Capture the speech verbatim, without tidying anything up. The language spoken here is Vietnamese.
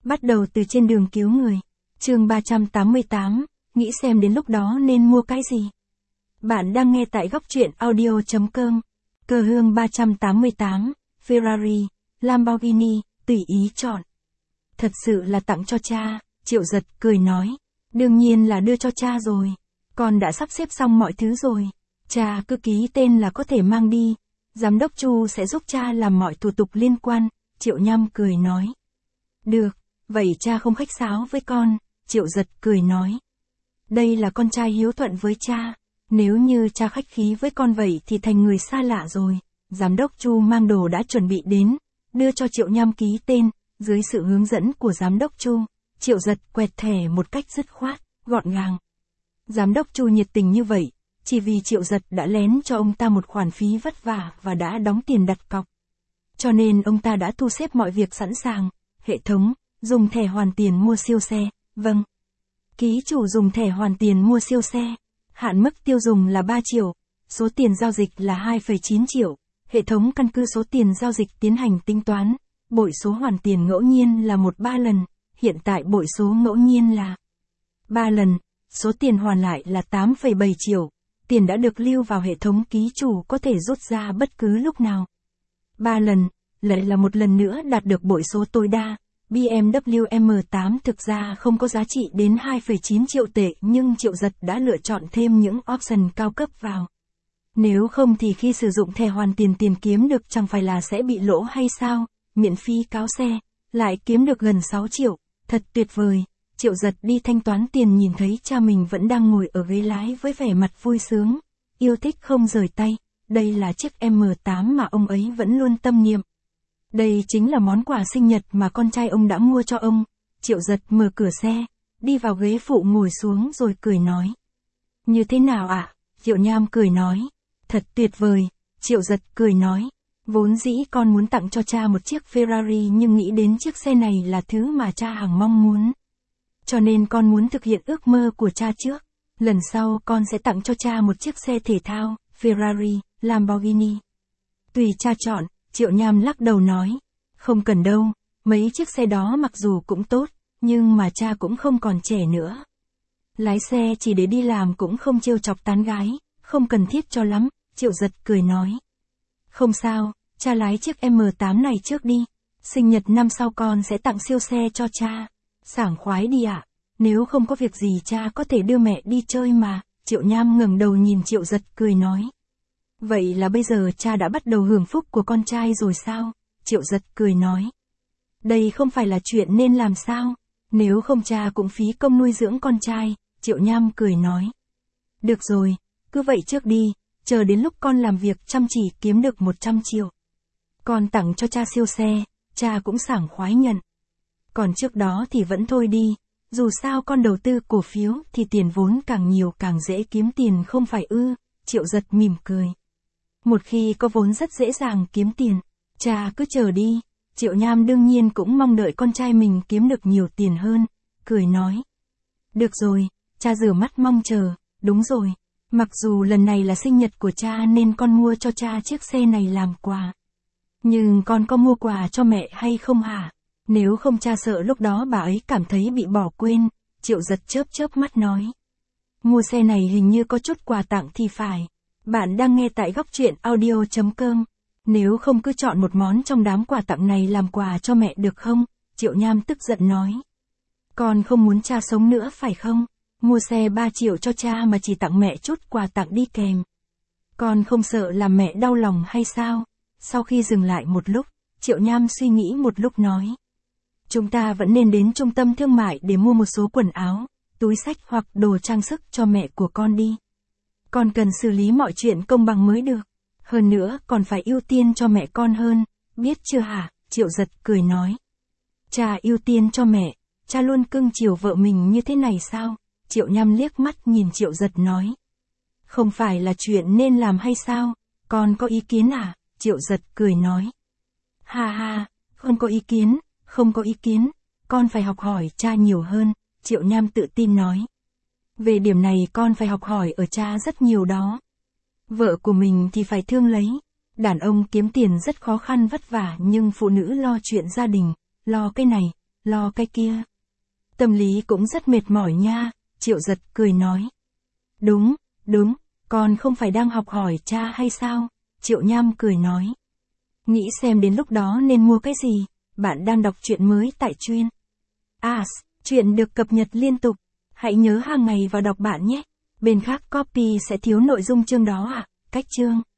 Bắt đầu từ trên đường cứu người. Chương ba trăm tám mươi tám, nghĩ xem đến lúc đó nên mua cái gì. Bạn đang nghe tại góc truyện audio chấm com. Cờ hương ba trăm tám mươi tám, Ferrari, Lamborghini, tùy ý chọn. Thật sự là tặng cho cha, Triệu Giật cười nói. Đương nhiên là đưa cho cha rồi. Con đã sắp xếp xong mọi thứ rồi. Cha cứ ký tên là có thể mang đi. Giám đốc Chu sẽ giúp cha làm mọi thủ tục liên quan, Triệu Nham cười nói. Được, vậy cha không khách sáo với con, Triệu Giật cười nói. Đây là con trai hiếu thuận với cha. Nếu như cha khách khí với con vậy thì thành người xa lạ rồi. Giám đốc Chu mang đồ đã chuẩn bị đến, đưa cho Triệu Nham ký tên, dưới sự hướng dẫn của giám đốc Chu, Triệu Giật quẹt thẻ một cách dứt khoát, gọn gàng. Giám đốc Chu nhiệt tình như vậy, chỉ vì Triệu Giật đã lén cho ông ta một khoản phí vất vả và đã đóng tiền đặt cọc. Cho nên ông ta đã thu xếp mọi việc sẵn sàng, hệ thống, dùng thẻ hoàn tiền mua siêu xe, vâng. Ký chủ dùng thẻ hoàn tiền mua siêu xe, hạn mức tiêu dùng là ba triệu, số tiền giao dịch là hai phẩy chín triệu, hệ thống căn cứ số tiền giao dịch tiến hành tính toán, bội số hoàn tiền ngẫu nhiên là một ba lần, hiện tại bội số ngẫu nhiên là ba lần, số tiền hoàn lại là tám phẩy bảy triệu, tiền đã được lưu vào hệ thống ký chủ có thể rút ra bất cứ lúc nào. ba lần, lại là một lần nữa đạt được bội số tối đa. bê em vê em tám thực ra không có giá trị đến hai phẩy chín triệu tệ nhưng Triệu Giật đã lựa chọn thêm những option cao cấp vào. Nếu không thì khi sử dụng thẻ hoàn tiền tiền kiếm được chẳng phải là sẽ bị lỗ hay sao, miễn phí cáo xe, lại kiếm được gần sáu triệu, thật tuyệt vời. Triệu Giật đi thanh toán tiền nhìn thấy cha mình vẫn đang ngồi ở ghế lái với vẻ mặt vui sướng, yêu thích không rời tay, đây là chiếc em tám mà ông ấy vẫn luôn tâm niệm. Đây chính là món quà sinh nhật mà con trai ông đã mua cho ông. Triệu Giật mở cửa xe, đi vào ghế phụ ngồi xuống rồi cười nói. Như thế nào ạ? À? Triệu Nham cười nói. Thật tuyệt vời, Triệu Giật cười nói. Vốn dĩ con muốn tặng cho cha một chiếc Ferrari nhưng nghĩ đến chiếc xe này là thứ mà cha hằng mong muốn. Cho nên con muốn thực hiện ước mơ của cha trước. Lần sau con sẽ tặng cho cha một chiếc xe thể thao, Ferrari, Lamborghini. Tùy cha chọn. Triệu Nham lắc đầu nói, không cần đâu, mấy chiếc xe đó mặc dù cũng tốt, nhưng mà cha cũng không còn trẻ nữa. Lái xe chỉ để đi làm cũng không trêu chọc tán gái, không cần thiết cho lắm, Triệu Giật cười nói. Không sao, cha lái chiếc em tám này trước đi, sinh nhật năm sau con sẽ tặng siêu xe cho cha, sảng khoái đi ạ, à. Nếu không có việc gì cha có thể đưa mẹ đi chơi mà, Triệu Nham ngẩng đầu nhìn Triệu Giật cười nói. Vậy là bây giờ cha đã bắt đầu hưởng phúc của con trai rồi sao? Triệu Giật cười nói. Đây không phải là chuyện nên làm sao? Nếu không cha cũng phí công nuôi dưỡng con trai, Triệu Nham cười nói. Được rồi, cứ vậy trước đi, chờ đến lúc con làm việc chăm chỉ kiếm được một trăm triệu. Con tặng cho cha siêu xe, cha cũng sảng khoái nhận. Còn trước đó thì vẫn thôi đi, dù sao con đầu tư cổ phiếu thì tiền vốn càng nhiều càng dễ kiếm tiền không phải ư, Triệu Giật mỉm cười. Một khi có vốn rất dễ dàng kiếm tiền, cha cứ chờ đi, Triệu Nham đương nhiên cũng mong đợi con trai mình kiếm được nhiều tiền hơn, cười nói. Được rồi, cha rửa mắt mong chờ, đúng rồi, mặc dù lần này là sinh nhật của cha nên con mua cho cha chiếc xe này làm quà. Nhưng con có mua quà cho mẹ hay không hả? Nếu không cha sợ lúc đó bà ấy cảm thấy bị bỏ quên, Triệu Giật chớp chớp mắt nói. Mua xe này hình như có chút quà tặng thì phải. Bạn đang nghe tại góc truyện audio chấm com. Nếu không cứ chọn một món trong đám quà tặng này làm quà cho mẹ được không? Triệu Nham tức giận nói. Con không muốn cha sống nữa phải không? Mua xe ba triệu cho cha mà chỉ tặng mẹ chút quà tặng đi kèm. Con không sợ làm mẹ đau lòng hay sao? Sau khi dừng lại một lúc, Triệu Nham suy nghĩ một lúc nói. Chúng ta vẫn nên đến trung tâm thương mại để mua một số quần áo, túi xách hoặc đồ trang sức cho mẹ của con đi. Con cần xử lý mọi chuyện công bằng mới được. Hơn nữa còn phải ưu tiên cho mẹ con hơn, biết chưa hả? Triệu Giật cười nói. Cha ưu tiên cho mẹ, cha luôn cưng chiều vợ mình như thế này sao? Triệu Nham liếc mắt nhìn Triệu Giật nói. Không phải là chuyện nên làm hay sao? Con có ý kiến à? Triệu Giật cười nói. Ha ha, không có ý kiến, không có ý kiến, con phải học hỏi cha nhiều hơn, Triệu Nham tự tin nói. Về điểm này con phải học hỏi ở cha rất nhiều đó. Vợ của mình thì phải thương lấy. Đàn ông kiếm tiền rất khó khăn vất vả nhưng phụ nữ lo chuyện gia đình, lo cái này, lo cái kia. Tâm lý cũng rất mệt mỏi nha, Triệu Giật cười nói. Đúng, đúng, con không phải đang học hỏi cha hay sao? Triệu Nham cười nói. Nghĩ xem đến lúc đó nên mua cái gì, bạn đang đọc truyện mới tại Chuyên As, truyện được cập nhật liên tục. Hãy nhớ hàng ngày vào đọc bạn nhé. Bên khác copy sẽ thiếu nội dung chương đó à, cách chương.